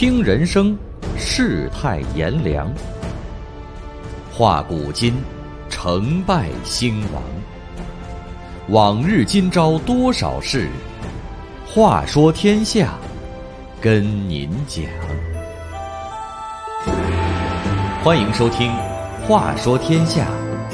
听人生，世态炎凉，话古今，成败兴亡。往日今朝多少事，话说天下，跟您讲。欢迎收听《话说天下》。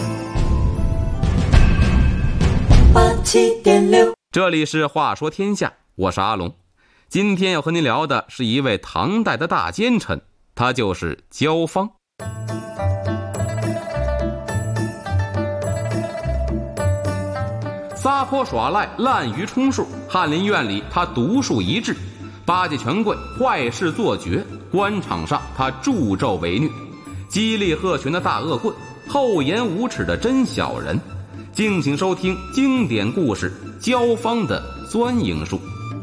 87.6，这里是话说天下，我是阿龙。今天要和您聊的是一位唐代的大奸臣，他就是焦芳。撒泼耍赖，滥竽充数，翰林院里他独树一帜，巴结权贵，坏事做绝，官场上他助纣为虐，激励鹤群的大恶棍，厚颜无耻的真小人。敬请收听经典故事焦芳的钻营术。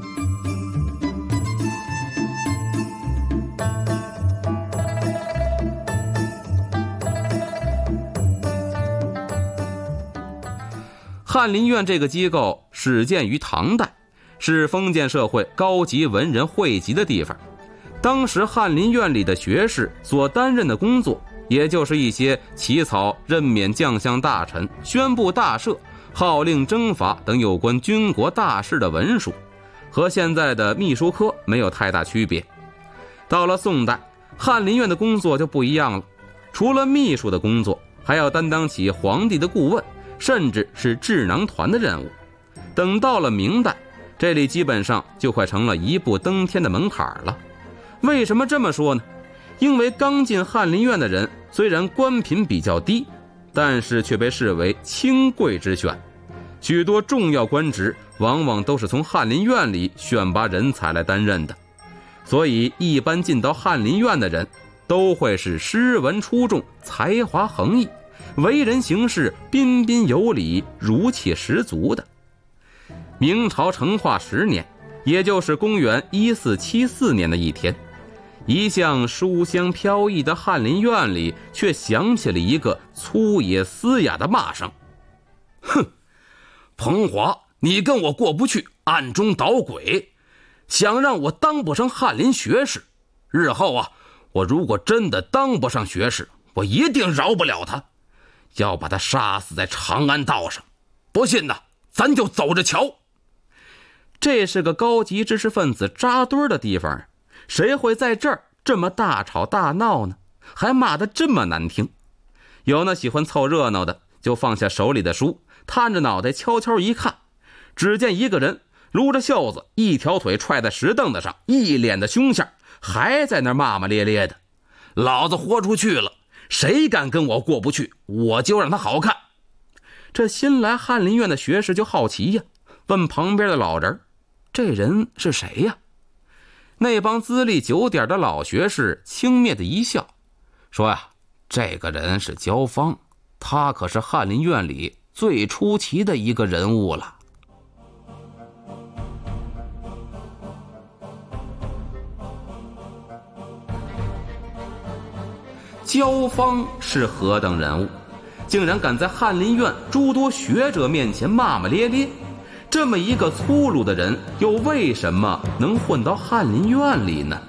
翰林院这个机构始建于唐代，是封建社会高级文人汇集的地方。当时翰林院里的学士所担任的工作，也就是一些起草任免将相大臣、宣布大赦、号令征伐等有关军国大事的文书，和现在的秘书科没有太大区别。到了宋代，翰林院的工作就不一样了，除了秘书的工作，还要担当起皇帝的顾问，甚至是智囊团的任务。等到了明代，这里基本上就快成了一步登天的门槛了。为什么这么说呢？因为刚进翰林院的人虽然官品比较低，但是却被视为清贵之选，许多重要官职往往都是从翰林院里选拔人才来担任的。所以一般进到翰林院的人都会是诗文出众，才华横溢，为人行事彬彬有礼，儒气十足的。明朝成化10年，也就是公元1474年的一天，一向书香飘逸的翰林院里却响起了一个粗野嘶哑的骂声：哼，彭华，你跟我过不去，暗中捣鬼，想让我当不上翰林学士。日后啊，我如果真的当不上学士，我一定饶不了他，要把他杀死在长安道上。不信呢，咱就走着瞧。这是个高级知识分子扎堆的地方，谁会在这儿这么大吵大闹呢？还骂得这么难听。有那喜欢凑热闹的，就放下手里的书，探着脑袋悄悄一看，只见一个人撸着袖子，一条腿踹在石凳子上，一脸的凶相，还在那骂骂咧咧的：老子豁出去了，谁敢跟我过不去，我就让他好看。这新来翰林院的学士就好奇呀，问旁边的老人：这人是谁呀？那帮资历久点的老学士轻蔑的一笑，说呀，这个人是焦芳，他可是翰林院里最出奇的一个人物了。焦芳是何等人物，竟然敢在翰林院诸多学者面前骂骂咧咧。这么一个粗鲁的人，又为什么能混到翰林院里呢？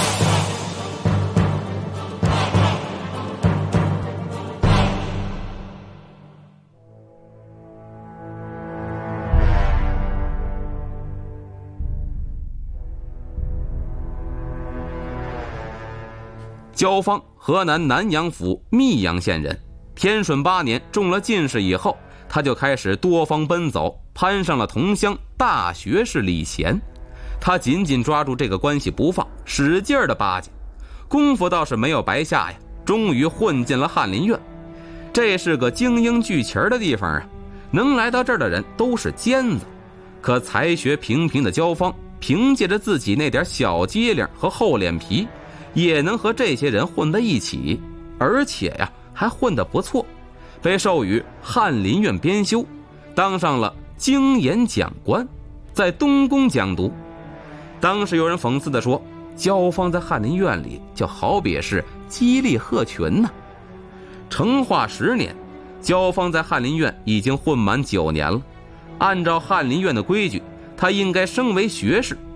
焦芳，河南南阳府密阳县人。天顺8年中了进士以后，他就开始多方奔走，攀上了同乡大学士李贤。他紧紧抓住这个关系不放，使劲的巴结，功夫倒是没有白下呀，终于混进了翰林院。这是个精英聚齐的地方啊，能来到这儿的人都是尖子。可才学平平的焦芳，凭借着自己那点小机灵和厚脸皮，也能和这些人混在一起，而且呀，还混得不错，被授予翰林院编修，当上了经研讲官，在东宫讲读。当时有人讽刺地说，焦芳在翰林院里就好比是激励鹤群呢。成化10年，焦芳在翰林院已经混满9年了。按照翰林院的规矩，他应该升为学士，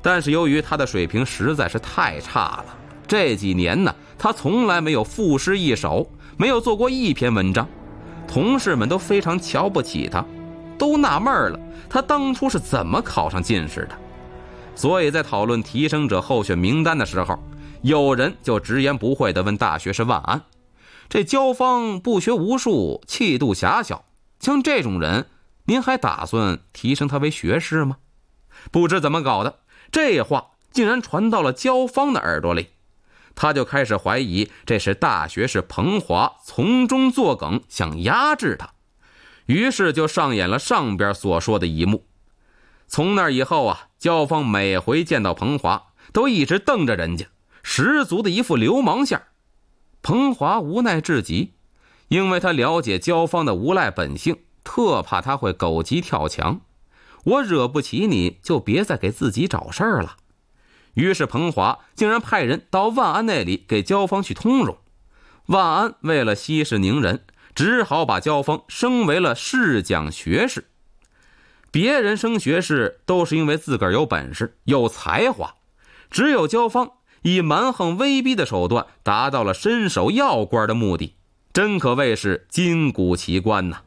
但是由于他的水平实在是太差了，这几年呢，他从来没有赋诗一首，没有做过一篇文章，同事们都非常瞧不起他，都纳闷了，他当初是怎么考上进士的。所以在讨论提升者候选名单的时候，有人就直言不讳地问大学士万安，这焦芳不学无术，气度狭小，像这种人，您还打算提升他为学士吗？不知怎么搞的，这话竟然传到了焦芳的耳朵里，他就开始怀疑这是大学士彭华从中作梗，想压制他，于是就上演了上边所说的一幕。从那以后啊，焦芳每回见到彭华都一直瞪着人家，十足的一副流氓相。彭华无奈至极，因为他了解焦芳的无赖本性，特怕他会狗急跳墙，我惹不起你就别再给自己找事儿了。于是彭华竟然派人到万安那里给焦芳去通融，万安为了息事宁人，只好把焦芳升为了侍讲学士。别人升学士都是因为自个儿有本事有才华，只有焦芳以蛮横威逼的手段达到了伸手要官的目的，真可谓是今古奇观呐。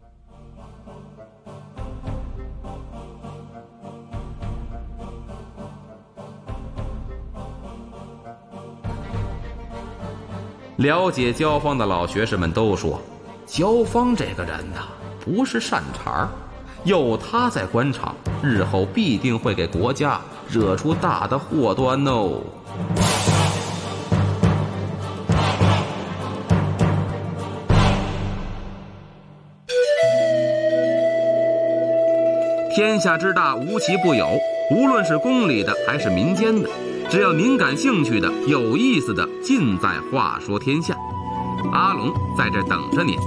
了解焦芳的老学士们都说，焦芳这个人呐，不是善茬，有他在官场，日后必定会给国家惹出大的祸端哦。天下之大，无奇不有，无论是宫里的还是民间的，只要您感兴趣的、有意思的，尽在话说天下。阿龙在这等着您。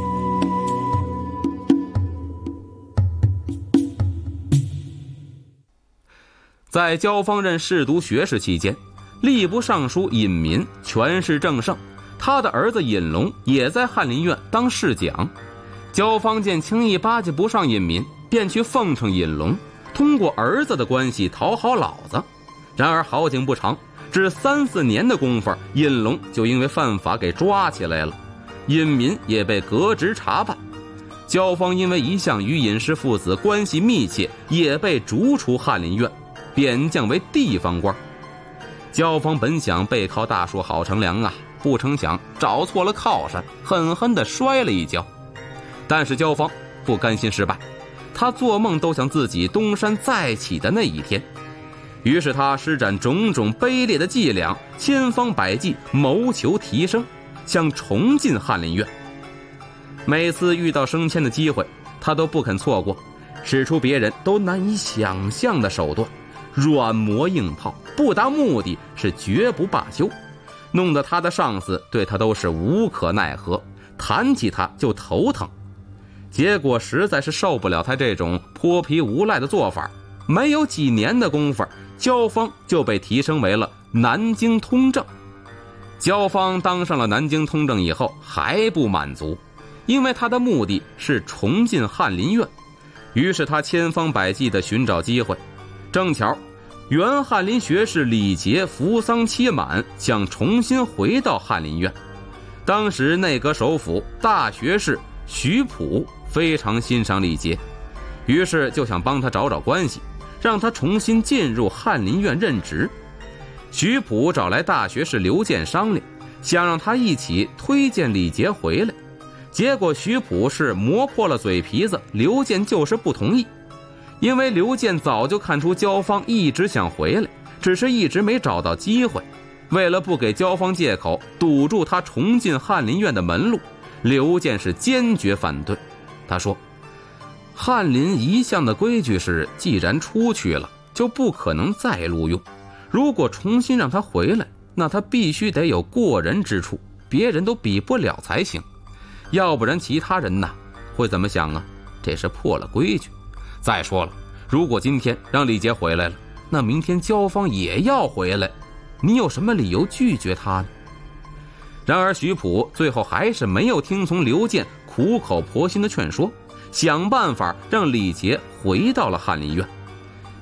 在焦芳任侍读学士期间，吏部尚书尹民权势正盛，他的儿子尹龙也在翰林院当侍讲。焦芳见轻易巴结不上尹民，便去奉承尹龙，通过儿子的关系讨好老子。然而好景不长，只3、4年的功夫，尹龙就因为犯法给抓起来了，尹民也被革职查办。焦芳因为一向与尹氏父子关系密切，也被逐出翰林院，贬降为地方官。焦芳本想背靠大树好乘凉啊，不成想找错了靠山，狠狠地摔了一跤。但是焦芳不甘心失败，他做梦都想自己东山再起的那一天。于是他施展种种卑劣的伎俩，千方百计谋求提升，想重进翰林院。每次遇到升迁的机会，他都不肯错过，使出别人都难以想象的手段，软磨硬泡，不达目的是绝不罢休，弄得他的上司对他都是无可奈何，谈起他就头疼。结果实在是受不了他这种泼皮无赖的做法，没有几年的功夫，焦芳就被提升为了南京通政。焦芳当上了南京通政以后还不满足，因为他的目的是重进翰林院，于是他千方百计地寻找机会。正巧原翰林学士李杰服丧期满，想重新回到翰林院。当时内阁首辅大学士徐溥非常欣赏李杰，于是就想帮他找找关系，让他重新进入翰林院任职。徐溥找来大学士刘健商量，想让他一起推荐李杰回来。结果徐溥是磨破了嘴皮子，刘健就是不同意。因为刘健早就看出焦芳一直想回来，只是一直没找到机会。为了不给焦芳借口，堵住他重进翰林院的门路，刘健是坚决反对。他说，翰林一向的规矩是，既然出去了，就不可能再录用。如果重新让他回来，那他必须得有过人之处，别人都比不了才行。要不然其他人呐，会怎么想啊？这是破了规矩。再说了，如果今天让李杰回来了，那明天焦芳也要回来，你有什么理由拒绝他呢？然而徐溥最后还是没有听从刘健苦口婆心的劝说，想办法让李杰回到了翰林院。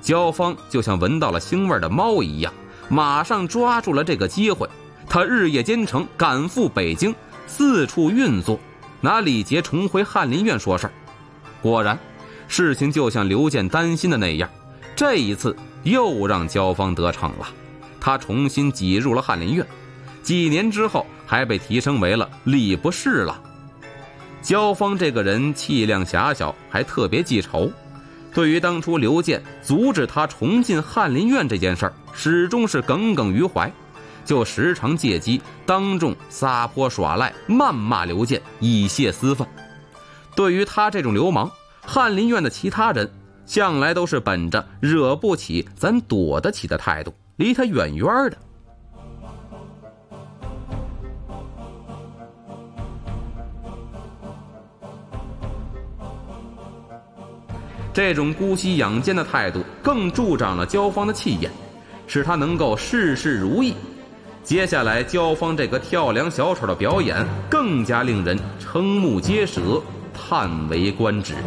焦芳就像闻到了腥味的猫一样，马上抓住了这个机会。他日夜兼程赶赴北京，四处运作，拿李杰重回翰林院说事儿。果然，事情就像刘健担心的那样，这一次又让焦芳得逞了。他重新挤入了翰林院，几年之后还被提升为了吏部侍郎。焦芳这个人气量狭小，还特别记仇，对于当初刘健阻止他重进翰林院这件事儿，始终是耿耿于怀，就时常借机当众撒泼耍赖，谩骂刘健，以泄私愤。对于他这种流氓，翰林院的其他人向来都是本着惹不起咱躲得起的态度，离他远远的。这种姑息养奸的态度更助长了焦芳的气焰，使他能够事事如意。接下来焦芳这个跳梁小丑的表演更加令人瞠目结舌，叹为观止。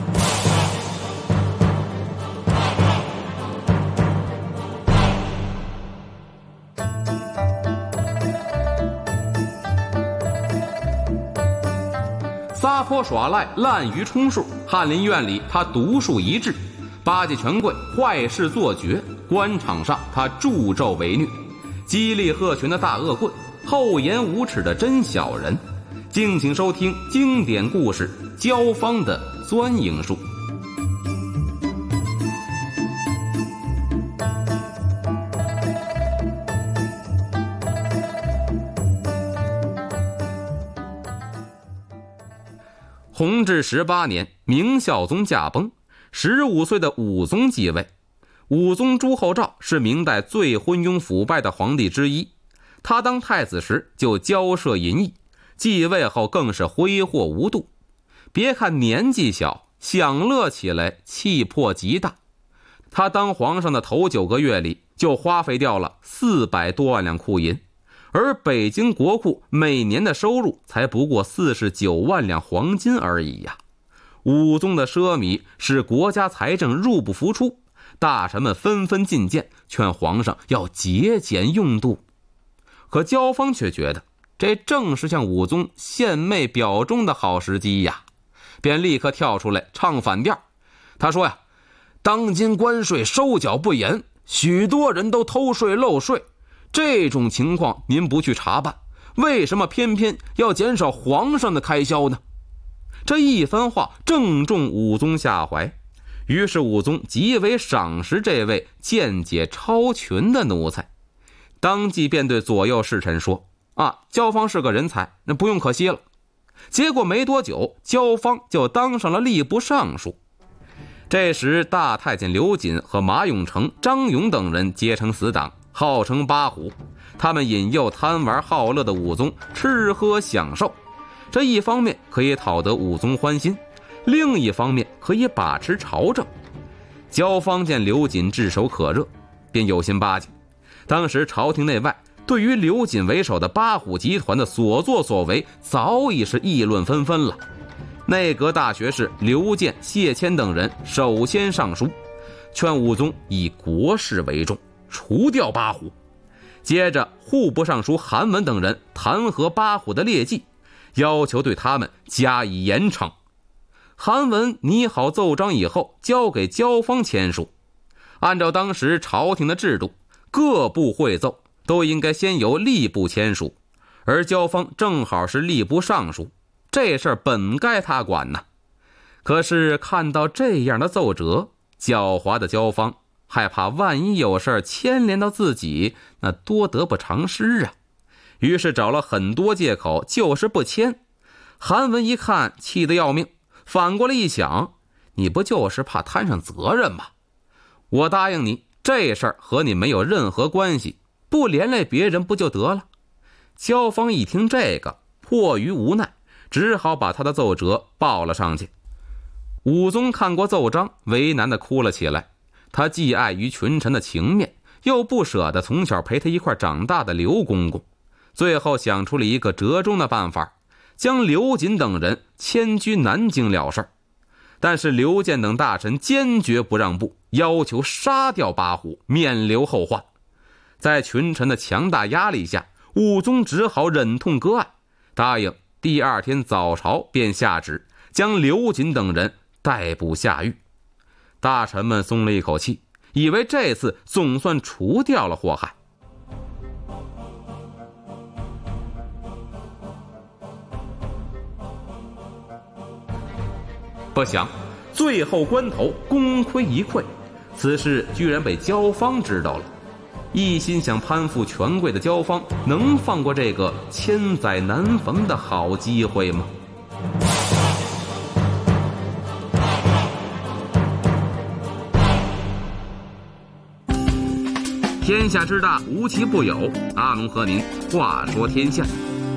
撒泼耍赖，滥竽充数，翰林院里他独树一帜，巴结权贵，坏事做绝，官场上他助纣为虐，激励鹤群的大恶棍，厚颜无耻的真小人。敬请收听经典故事《焦芳的钻营术》。弘治18年，明孝宗驾崩，15岁的武宗继位。武宗朱厚照是明代最昏庸腐败的皇帝之一，他当太子时就骄奢淫逸，继位后更是挥霍无度。别看年纪小，享乐起来气魄极大。他当皇上的头9个月里就花费掉了400多万两库银，而北京国库每年的收入才不过49万两黄金而已呀。武宗的奢靡使国家财政入不敷出，大臣们纷纷进谏，劝皇上要节俭用度。可焦芳却觉得这正是向武宗献媚表忠的好时机呀，便立刻跳出来唱反调。他说呀，当今关税收缴不严，许多人都偷税漏税，这种情况您不去查办，为什么偏偏要减少皇上的开销呢？这一番话正中武宗下怀，于是武宗极为赏识这位见解超群的奴才，当即便对左右侍臣说焦芳是个人才，那不用可惜了。结果没多久，焦芳就当上了吏部尚书。这时大太监刘瑾和马永成、张勇等人结成死党，号称八虎。他们引诱贪玩好乐的武宗吃喝享受，这一方面可以讨得武宗欢心，另一方面可以把持朝政。焦芳见刘瑾炙手可热，便有心巴结。当时朝廷内外对于刘瑾为首的八虎集团的所作所为早已是议论纷纷了。内阁大学士刘健、谢谦等人首先上书，劝武宗以国事为重，除掉八虎。接着户部尚书韩文等人弹劾八虎的劣迹，要求对他们加以严惩。韩文拟好奏章以后，交给焦芳签署。按照当时朝廷的制度，各部会奏都应该先由吏部签署，而焦芳正好是吏部尚书，这事儿本该他管呢。可是看到这样的奏折，狡猾的焦芳害怕万一有事牵连到自己，那多得不偿失啊。于是找了很多借口，就是不签。韩文一看气得要命，反过来一想，你不就是怕摊上责任吗？我答应你，这事儿和你没有任何关系，不连累别人不就得了？焦芳一听这个，迫于无奈，只好把他的奏折报了上去。武宗看过奏章，为难地哭了起来。他既碍于群臣的情面，又不舍得从小陪他一块长大的刘公公，最后想出了一个折中的办法，将刘瑾等人迁居南京了事。但是刘健等大臣坚决不让步， 要求杀掉八虎，免留后患。在群臣的强大压力下，武宗只好忍痛割爱，答应第二天早朝便下旨将刘瑾等人逮捕下狱。大臣们松了一口气，以为这次总算除掉了祸害。不想最后关头功亏一篑，此事居然被焦芳知道了。一心想攀附权贵的焦芳，能放过这个千载难逢的好机会吗？天下之大，无奇不有。阿龙和您话说天下。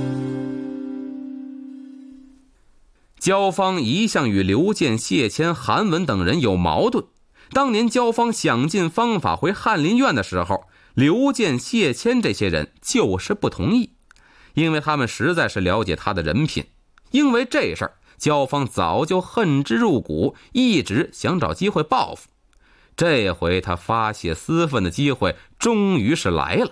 焦芳一向与刘建、谢谦、韩文等人有矛盾。当年焦芳想尽方法回翰林院的时候，刘建、谢谦这些人就是不同意，因为他们实在是了解他的人品。因为这事儿，焦芳早就恨之入骨，一直想找机会报复。这回他发泄私愤的机会终于是来了。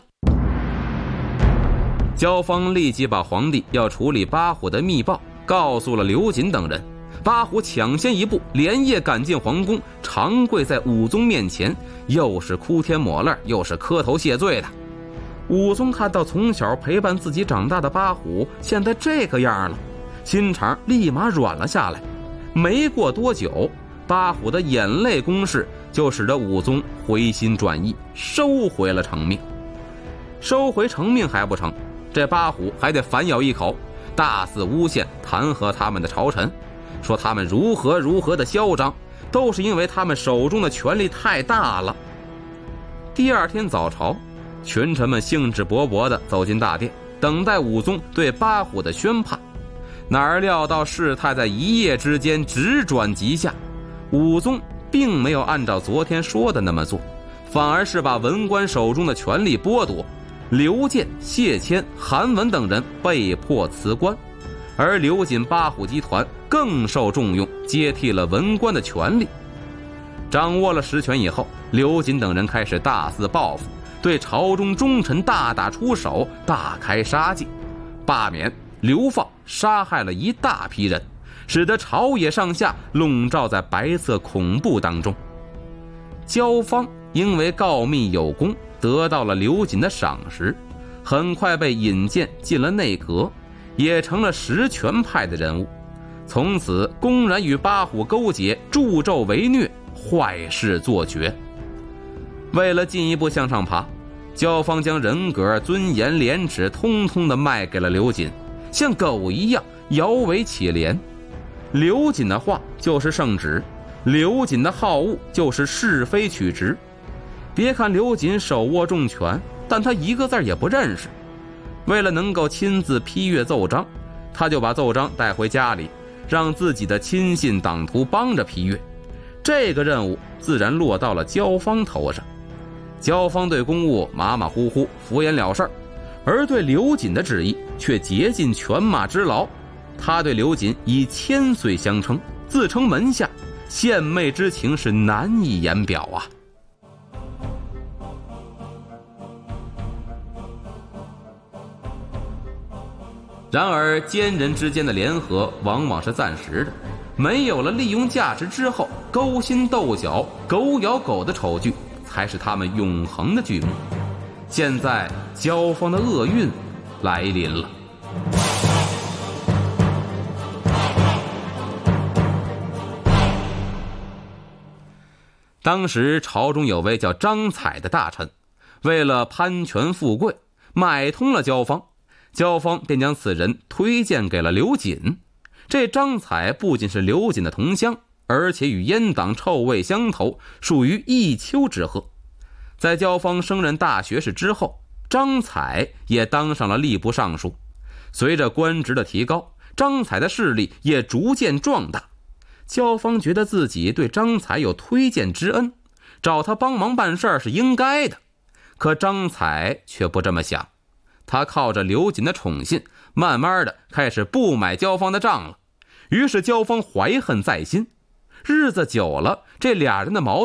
焦芳立即把皇帝要处理八虎的密报告诉了刘瑾等人。八虎抢先一步，连夜赶进皇宫，长跪在武宗面前，又是哭天抹泪，又是磕头谢罪的。武宗看到从小陪伴自己长大的八虎现在这个样了，心肠立马软了下来。没过多久，八虎的眼泪攻势就使得武宗回心转意，收回了成命。收回成命还不成，这八虎还得反咬一口，大肆诬陷弹劾他们的朝臣，说他们如何的嚣张，都是因为他们手中的权力太大了。第二天早朝，群臣们兴致勃勃地走进大殿，等待武宗对八虎的宣判。哪料到事态在一夜之间直转急下，武宗并没有按照昨天说的那么做，反而是把文官手中的权力剥夺，刘建、谢谦、韩文等人被迫辞官，而刘瑾八虎集团更受重用，接替了文官的权力。掌握了实权以后，刘瑾等人开始大肆报复，对朝中忠臣大打出手，大开杀戒，罢免、流放、杀害了一大批人，使得朝野上下笼罩在白色恐怖当中。焦芳因为告密有功，得到了刘瑾的赏识，很快被引荐进了内阁，也成了实权派的人物。从此公然与八虎勾结，助纣为虐，坏事做绝。为了进一步向上爬，焦芳将人格、尊严、廉耻通通的卖给了刘瑾，像狗一样摇尾乞怜。刘瑾的话就是圣旨，刘瑾的好恶就是是非曲直。别看刘瑾手握重权，但他一个字也不认识。为了能够亲自批阅奏章，他就把奏章带回家里，让自己的亲信党徒帮着批阅。这个任务自然落到了焦芳头上。焦芳对公务马马虎虎，敷衍了事，而对刘瑾的旨意却竭尽犬马之劳。他对刘瑾以千岁相称，自称门下，献媚之情是难以言表啊。然而奸人之间的联合往往是暂时的，没有了利用价值之后，勾心斗角、狗咬狗的丑剧才是他们永恒的剧目。现在焦芳的厄运来临了。当时朝中有位叫张采的大臣，为了攀权富贵，买通了焦芳。焦芳便将此人推荐给了刘瑾。这张采不仅是刘瑾的同乡，而且与阉党臭味相投，属于一丘之貉。在焦芳升任大学士之后，张采也当上了吏部尚书。随着官职的提高，张采的势力也逐渐壮大。焦芳觉得自己对张采有推荐之恩，找他帮忙办事是应该的。可张采却不这么想，他靠着刘瑾的宠信，慢慢的开始不买焦芳的账了。于是焦芳怀恨在心，日子久了，这俩人的矛盾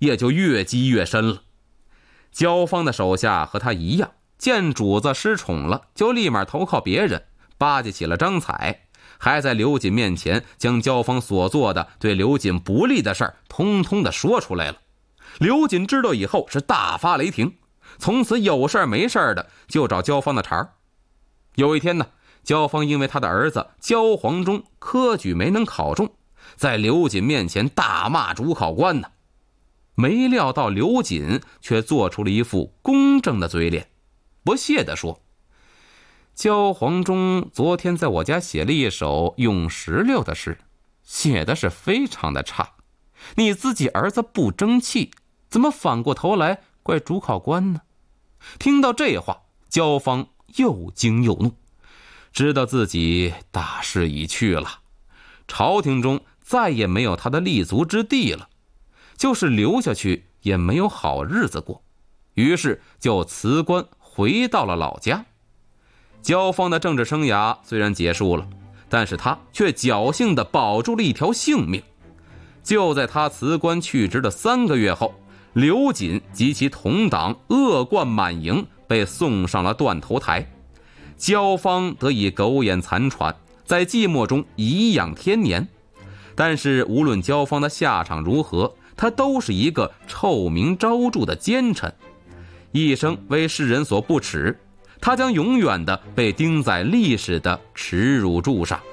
也就越积越深了。焦芳的手下和他一样，见主子失宠了，就立马投靠别人，巴结起了张彩，还在刘瑾面前将焦芳所做的对刘瑾不利的事儿通通的说出来了。刘瑾知道以后是大发雷霆，从此有事没事的就找焦芳的茬儿。有一天呢，焦芳因为他的儿子焦黄忠科举没能考中，在刘瑾面前大骂主考官呢。没料到刘瑾却做出了一副公正的嘴脸，不屑地说：焦黄忠昨天在我家写了一首咏石榴的诗，写的是非常的差，你自己儿子不争气，怎么反过头来怪主考官呢？听到这话，焦芳又惊又怒，知道自己大势已去了，朝廷中再也没有他的立足之地了，就是留下去也没有好日子过，于是就辞官回到了老家。焦芳的政治生涯虽然结束了，但是他却侥幸地保住了一条性命。就在他辞官去职的3个月后，刘瑾及其同党恶贯满盈，被送上了断头台。焦芳得以苟延残喘，在寂寞中颐养天年。但是无论焦芳的下场如何，他都是一个臭名昭著的奸臣，一生为世人所不齿，他将永远的被钉在历史的耻辱柱上。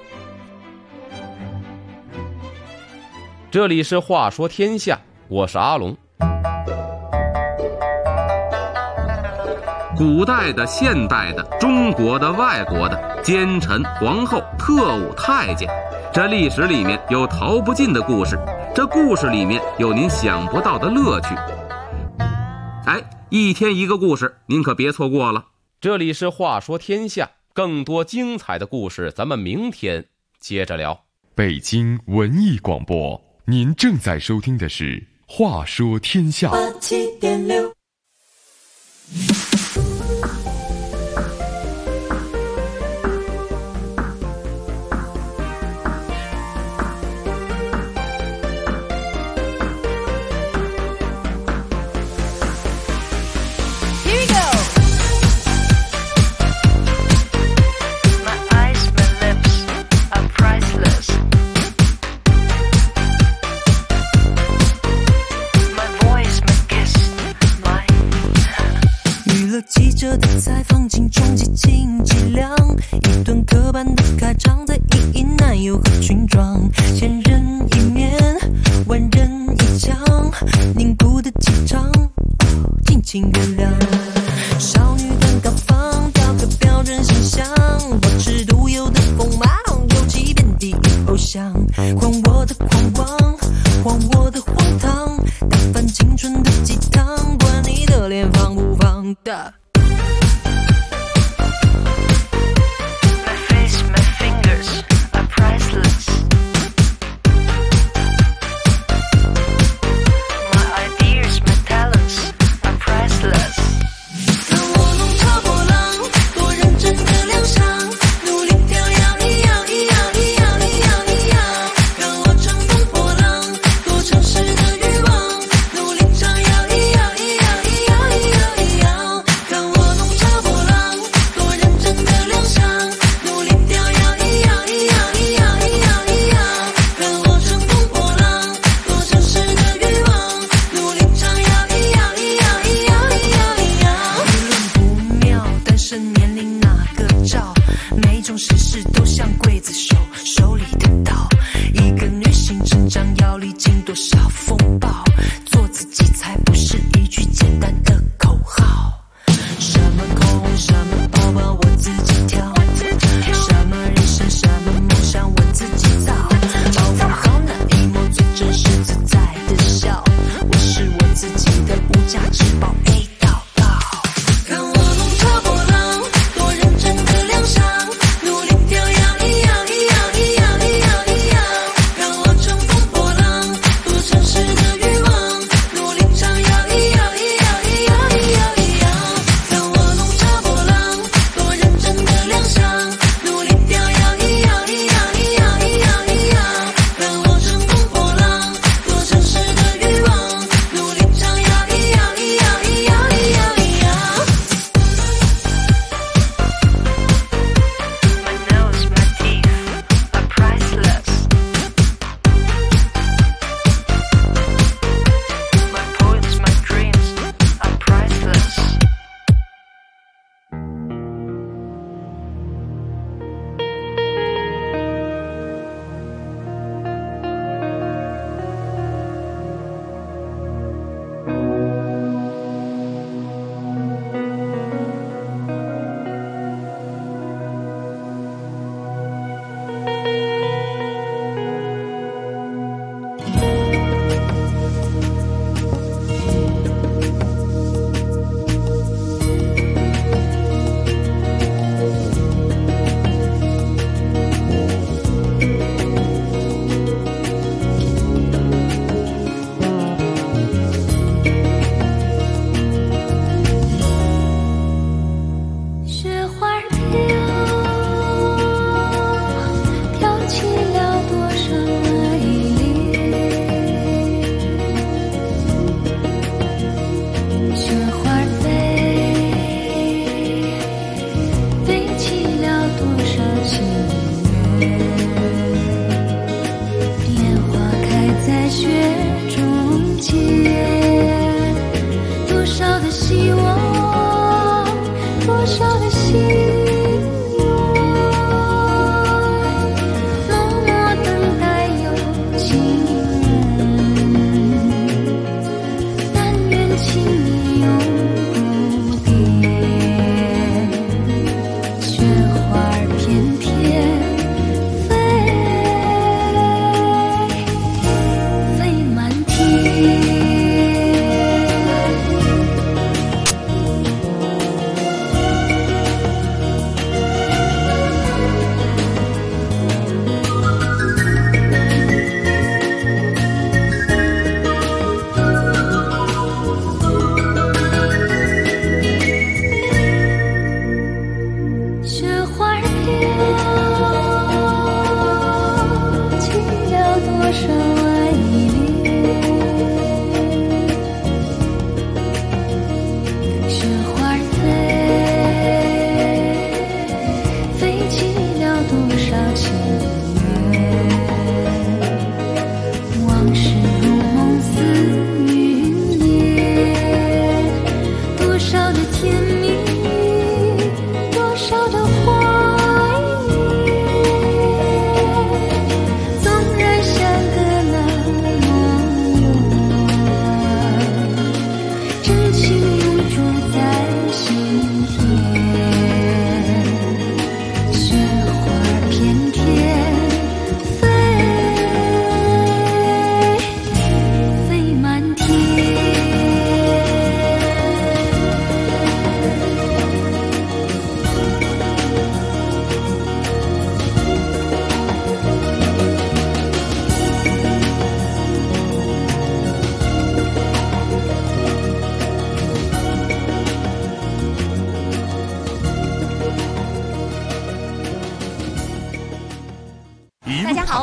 这里是话说天下，我是阿龙。古代的、现代的、中国的、外国的，奸臣、皇后、特务、太监，这历史里面有逃不尽的故事，这故事里面有您想不到的乐趣。一天一个故事，您可别错过了。这里是话说天下，更多精彩的故事咱们明天接着聊。 北京文艺广播，您正在收听的是话说天下。87.6 记者的采访，轻重激情剂量，一顿刻板的开场，在一男友和裙装，千人一面，万人一腔，凝固的气场，尽情原谅。少女感高放，雕刻标准形象，保持独有的锋芒，勇气遍地偶像，狂我的狂妄，荒我的荒唐，打翻青春的鸡汤，管你的脸放不放的。努力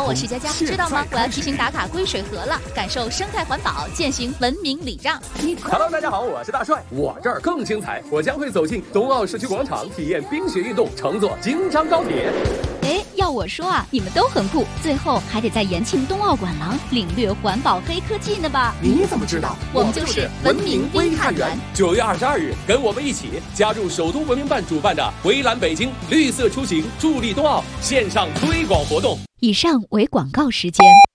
我是佳佳，知道吗？我要提醒打卡归水河了，感受生态环保，践行文明礼让。 Hello， 大家好，我是大帅，我这儿更精彩，我将会走进冬奥社区广场，体验冰雪运动，乘坐京张高铁。 哎，要我说啊，你们都很酷，最后还得在延庆冬奥馆廊领略环保黑科技呢吧？ 你怎么知道？ 我们就是文明微探员。 9月22日，跟我们一起加入首都文明办主办的围栏北京绿色出行助力冬奥线上推广活动。 以上为广告时间。